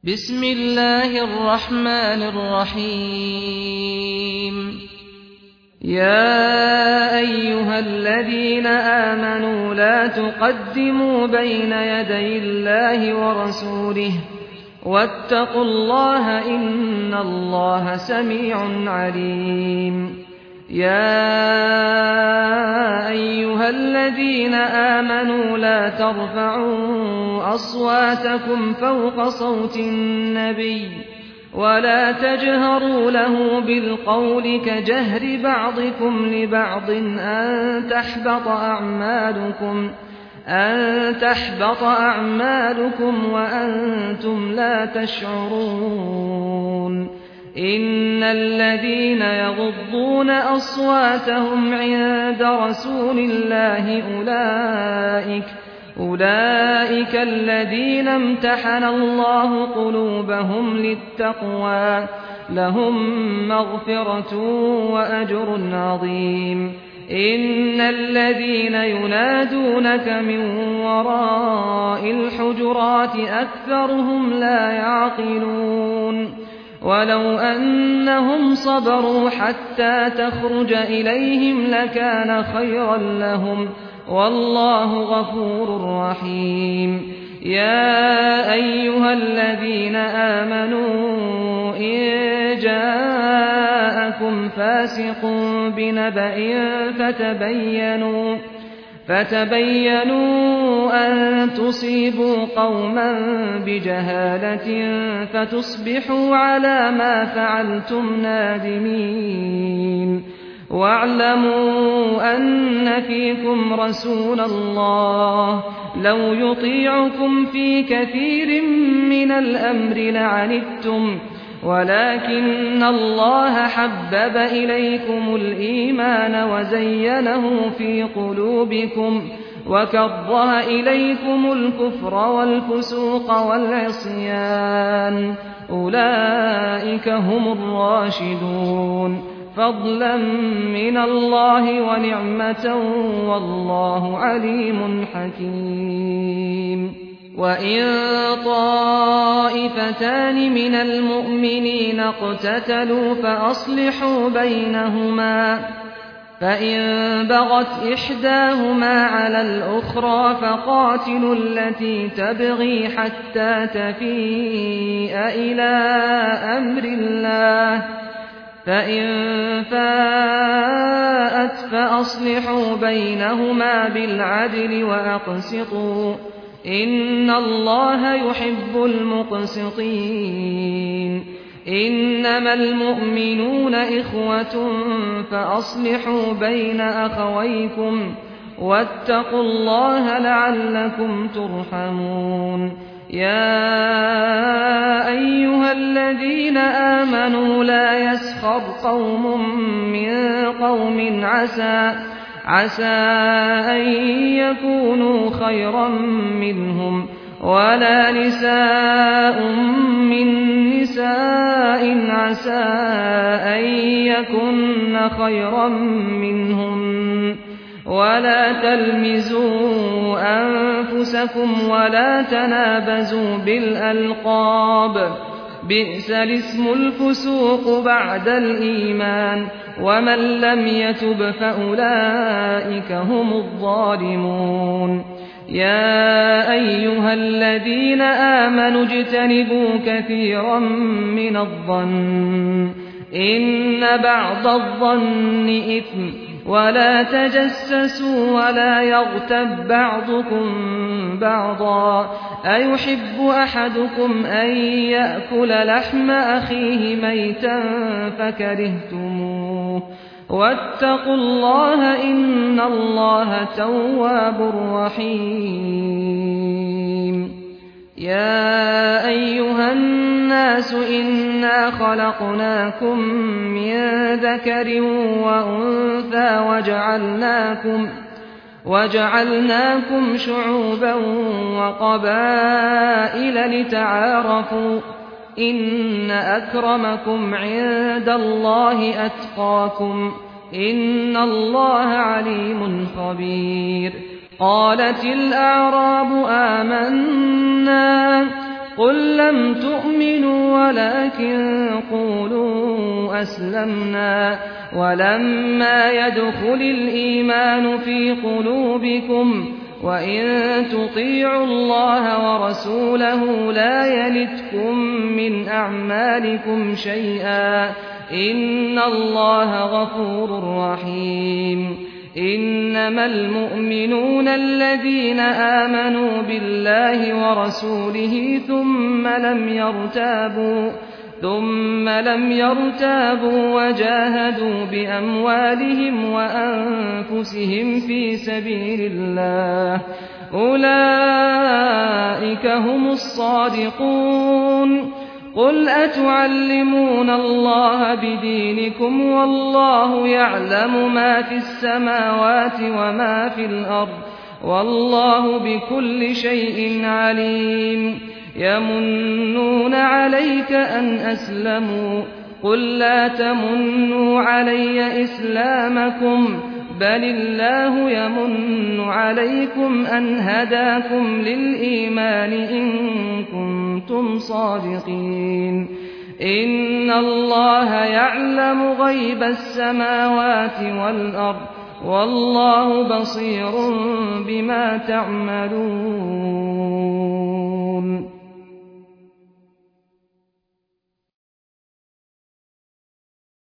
بسم الله الرحمن الرحيم يا أيها الذين آمنوا لا تقدموا بين يدي الله ورسوله واتقوا الله إن الله سميع عليم يا أيها الذين آمنوا لا ترفعوا أصواتكم فوق صوت النبي ولا تجهروا له بالقول كجهر بعضكم لبعض أن تحبط أعمالكم وأنتم لا تشعرون إن الذين يغضون أصواتهم عند رسول الله أولئك الذين امتحن الله قلوبهم للتقوى لهم مغفرة وأجر عظيم إن الذين ينادونك من وراء الحجرات أكثرهم لا يعقلون ولو أنهم صبروا حتى تخرج إليهم لكان خيرا لهم والله غفور رحيم يا أيها الذين آمنوا إن جاءكم فاسق بنبأ فتبينوا أن تصيبوا قوما بجهالة فتصبحوا على ما فعلتم نادمين واعلموا أن فيكم رسول الله لو يطيعكم في كثير من الأمر لعنتم ولكن الله حبب إليكم الإيمان وزينه في قلوبكم وكره إليكم الكفر والفسوق والعصيان أولئك هم الراشدون فضلا من الله ونعمة والله عليم حكيم وإن طائفتان من المؤمنين اقتتلوا فأصلحوا بينهما فإن بغت إحداهما على الأخرى فقاتلوا التي تبغي حتى تفيء إلى أمر الله فإن فاءت فأصلحوا بينهما بالعدل وأقسطوا إن الله يحب المقسطين إنما المؤمنون إخوة فأصلحوا بين أخويكم واتقوا الله لعلكم ترحمون يا أيها الذين آمنوا لا يسخر قوم من قوم عسى أن يكونوا خيرا منهم ولا نساء من نساء عسى أن يكن خيرا منهم ولا تلمزوا أنفسكم ولا تنابزوا بالألقاب بئس الاسم الفسوق بعد الإيمان ومن لم يتب فأولئك هم الظالمون يا أيها الذين آمنوا اجتنبوا كثيرا من الظن إن بعض الظن إثم ولا تجسسوا ولا يغتب بعضكم بعضا أيحب أحدكم أن يأكل لحم أخيه ميتا فكرهتموه واتقوا الله إن الله تواب رحيم يا أيها الناس إنا خلقناكم من ذكر وأنثى وجعلناكم شعوبا وقبائل لتعارفوا إن أكرمكم عند الله أتقاكم إن الله عليم خبير قالت الأعراب آمنا قل لم تؤمنوا ولكن قولوا أسلمنا ولما يدخل الإيمان في قلوبكم وإن تطيعوا الله ورسوله لا يلتكم من أعمالكم شيئا إن الله غفور رحيم إنما المؤمنون الذين آمنوا بالله ورسوله ثم لم يرتابوا وجاهدوا بأموالهم وأنفسهم في سبيل الله أولئك هم الصادقون قل أتعلمون الله بدينكم والله يعلم ما في السماوات وما في الأرض والله بكل شيء عليم يمنون عليك أن أسلموا قل لا تمنوا علي إسلامكم بل الله يمن عليكم أن هداكم للإيمان إن كنتم صادقين إن الله يعلم غيب السماوات والأرض والله بصير بما تعملون